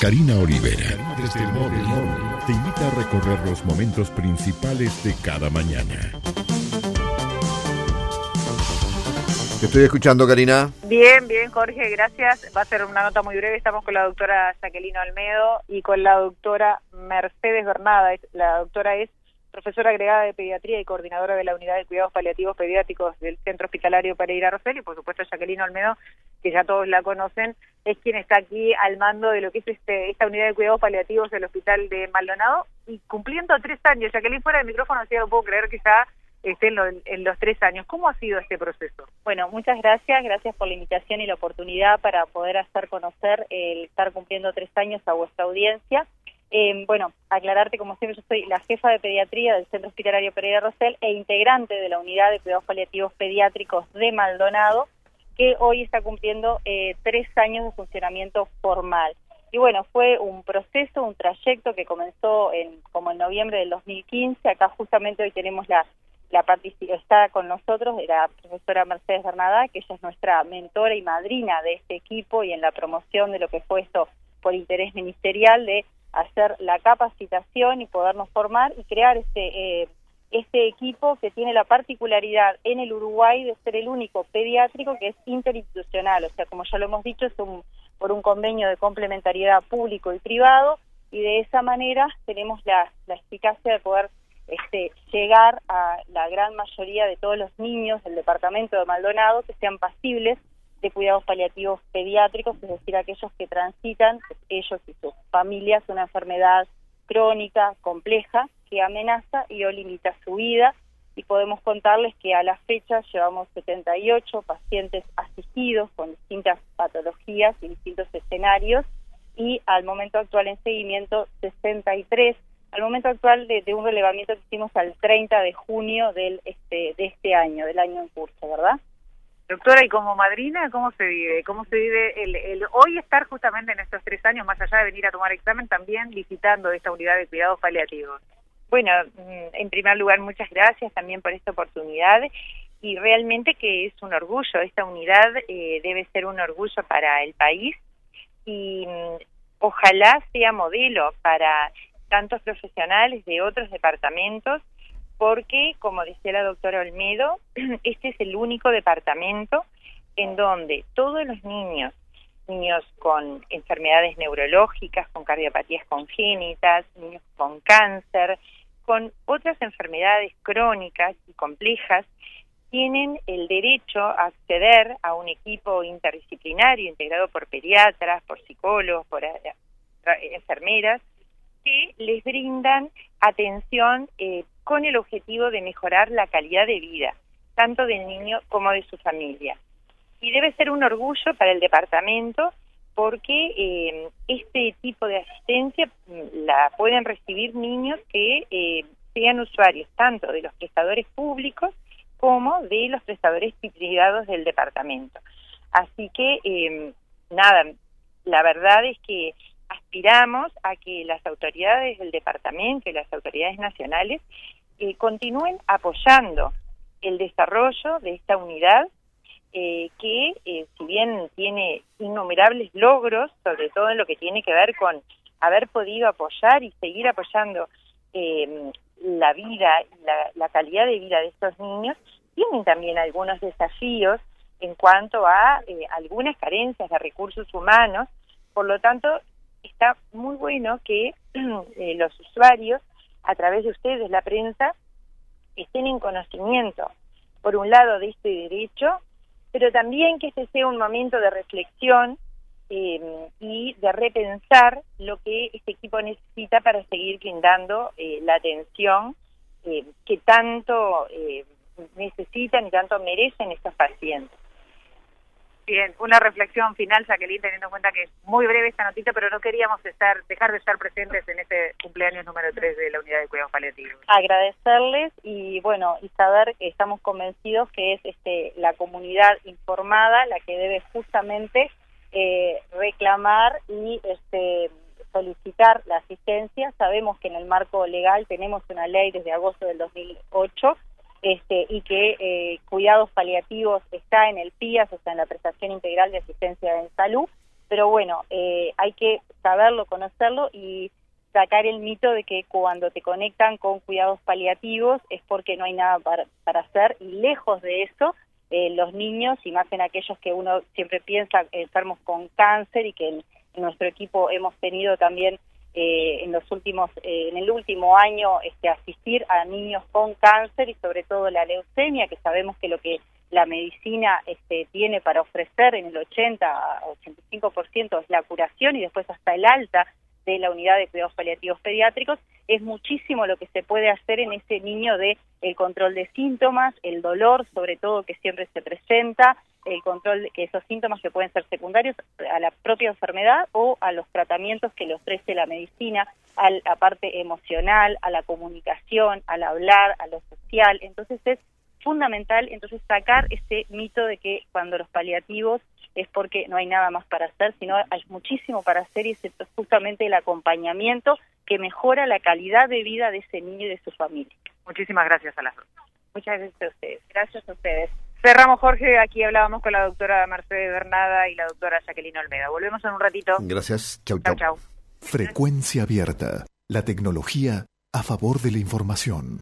Karina Olivera, desde el móvil, te invita a recorrer los momentos principales de cada mañana. Te estoy escuchando, Karina. Bien, Jorge, gracias. Va a ser una nota muy breve. Estamos con la doctora Jacqueline Olmedo y con la doctora Mercedes Bernada. La doctora es profesora agregada de pediatría y coordinadora de la unidad de cuidados paliativos pediátricos del Centro Hospitalario Pereira Rosell, y por supuesto Jacqueline Olmedo, que ya todos la conocen, es quien está aquí al mando de lo que es esta unidad de cuidados paliativos del Hospital de Maldonado, y cumpliendo 3 años. Jacqueline, fuera del micrófono, decía, no puedo creer que ya esté en los 3 años. ¿Cómo ha sido este proceso? Bueno, muchas gracias por la invitación y la oportunidad para poder hacer conocer el estar cumpliendo 3 años a vuestra audiencia. Bueno, aclararte, como siempre, yo soy la jefa de pediatría del Centro Hospitalario Pereira Rosell e integrante de la unidad de cuidados paliativos pediátricos de Maldonado, que hoy está cumpliendo 3 años de funcionamiento formal. Y bueno, fue un proceso, un trayecto que comenzó como en noviembre del 2015. Acá justamente hoy tenemos está con nosotros la profesora Mercedes Bernada, que ella es nuestra mentora y madrina de este equipo y en la promoción de lo que fue esto por interés ministerial de hacer la capacitación y podernos formar y crear este equipo que tiene la particularidad en el Uruguay de ser el único pediátrico que es interinstitucional, o sea, como ya lo hemos dicho, es por un convenio de complementariedad público y privado, y de esa manera tenemos la eficacia de poder llegar a la gran mayoría de todos los niños del departamento de Maldonado que sean pasibles de cuidados paliativos pediátricos, es decir, aquellos que transitan, ellos y sus familias, una enfermedad crónica, compleja, que amenaza y o limita su vida, y podemos contarles que a la fecha llevamos 78 pacientes asistidos con distintas patologías y distintos escenarios, y al momento actual en seguimiento 63, al momento actual de un relevamiento que hicimos al 30 de junio de este año, del año en curso, ¿verdad? Doctora, y como madrina, ¿cómo se vive? ¿Cómo se vive el hoy estar justamente en estos 3 años, más allá de venir a tomar examen, también visitando esta unidad de cuidados paliativos? Bueno, en primer lugar, muchas gracias también por esta oportunidad, y realmente que es un orgullo. Esta unidad debe ser un orgullo para el país, y ojalá sea modelo para tantos profesionales de otros departamentos, porque, como decía la doctora Olmedo, este es el único departamento en donde todos los niños con enfermedades neurológicas, con cardiopatías congénitas, niños con cáncer, con otras enfermedades crónicas y complejas, tienen el derecho a acceder a un equipo interdisciplinario integrado por pediatras, por psicólogos, por enfermeras, que les brindan atención con el objetivo de mejorar la calidad de vida, tanto del niño como de su familia. Y debe ser un orgullo para el departamento, porque este tipo de asistencia la pueden recibir niños que sean usuarios tanto de los prestadores públicos como de los prestadores privados del departamento. Así que, la verdad es que aspiramos a que las autoridades del departamento y las autoridades nacionales continúen apoyando el desarrollo de esta unidad, que si bien tiene innumerables logros, sobre todo en lo que tiene que ver con haber podido apoyar y seguir apoyando la vida y la calidad de vida de estos niños, tienen también algunos desafíos en cuanto a algunas carencias de recursos humanos. Por lo tanto, está muy bueno que los usuarios, a través de ustedes, la prensa, estén en conocimiento, por un lado, de este derecho, pero también que este sea un momento de reflexión y de repensar lo que este equipo necesita para seguir brindando la atención que tanto necesitan y tanto merecen estos pacientes. Bien, una reflexión final, Jacqueline, teniendo en cuenta que es muy breve esta notita, pero no queríamos dejar de estar presentes en este cumpleaños número 3 de la unidad de cuidados paliativos. Agradecerles y saber que estamos convencidos que es la comunidad informada la que debe justamente reclamar y solicitar la asistencia. Sabemos que en el marco legal tenemos una ley desde agosto del 2008 y que cuidados paliativos está en el PIAS, o sea, en la prestación integral de asistencia en salud, pero bueno, hay que saberlo, conocerlo y sacar el mito de que cuando te conectan con cuidados paliativos es porque no hay nada para hacer, y lejos de eso, los niños, y más en aquellos que uno siempre piensa enfermos con cáncer, y que en nuestro equipo hemos tenido también en el último año asistir a niños con cáncer y sobre todo la leucemia, que sabemos que lo que la medicina tiene para ofrecer en el 80 a 85% es la curación, y después hasta el alta de la unidad de cuidados paliativos pediátricos. Es muchísimo lo que se puede hacer en ese niño de el control de síntomas, el dolor sobre todo que siempre se presenta, el control de que esos síntomas que pueden ser secundarios a la propia enfermedad o a los tratamientos que le ofrece la medicina, a la parte emocional, a la comunicación, al hablar, a lo social. Entonces es fundamental sacar ese mito de que cuando los paliativos es porque no hay nada más para hacer, sino hay muchísimo para hacer, y es justamente el acompañamiento que mejora la calidad de vida de ese niño y de su familia. Muchísimas gracias a las dos. Muchas gracias a ustedes. Gracias a ustedes. Cerramos, Jorge. Aquí hablábamos con la doctora Mercedes Bernada y la doctora Jacqueline Olmedo. Volvemos en un ratito. Gracias. Chau, chau. Chau. Frecuencia Abierta. La tecnología a favor de la información.